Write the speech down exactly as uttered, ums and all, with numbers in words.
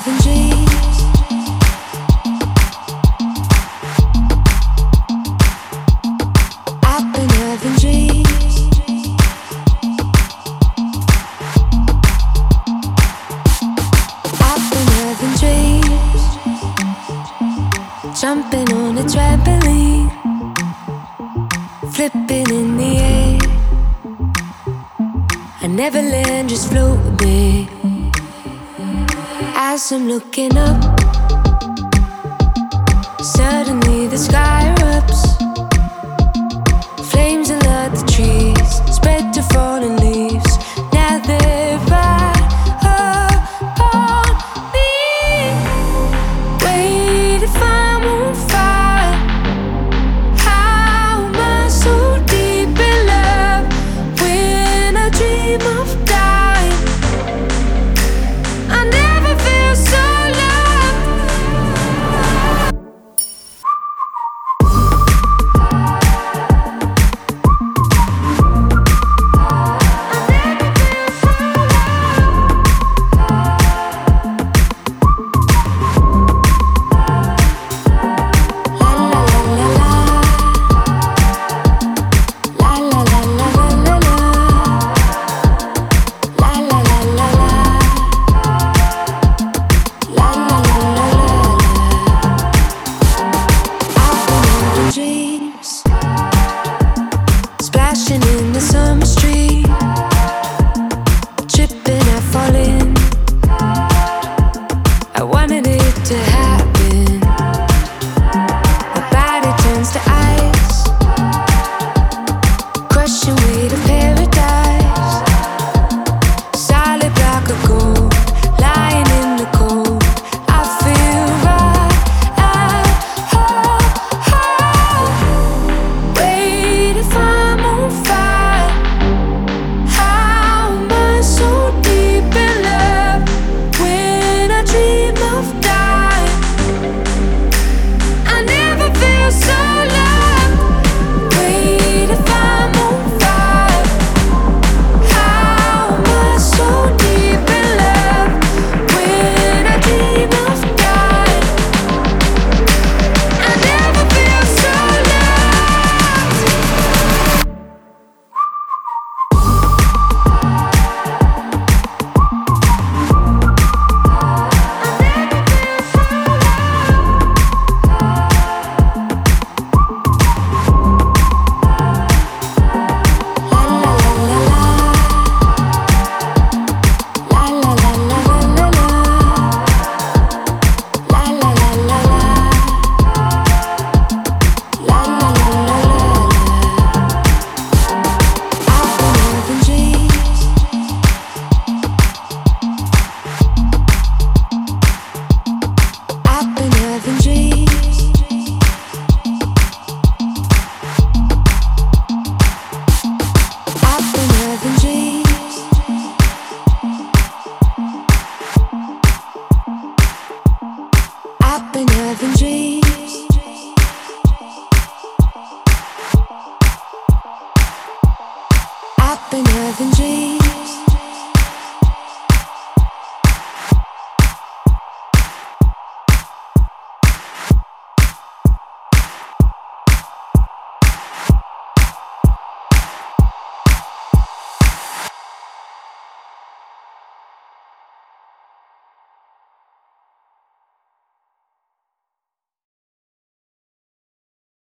having dreams. I've been having dreams. I've been having dreams. Jumping on a trampoline, flipping in the air. I never land, just float there. As I'm looking up, suddenly the sky erupts. Flames alert the trees, spread to fallen leaves. Now they're right upon me. Wait, if I'm on fire, how am I so deep in love? When I dream of dying, I never feel so loved. Dreams splashing in the summer street, tripping, I fall in. I wanted it to happen. My body turns to ice, crushing weight of paradise. Solid block of gold, lying in the cold. I feel right at home. Wait, if I'm on fire, how am I so deep in love? When I dream of dying, I never feel so loved. Wait, if I'm on fire, how am I so deep in love? When I dream of dying, I never feel so loved. I've been having dreams. I've been having dreams. I've been having dreams.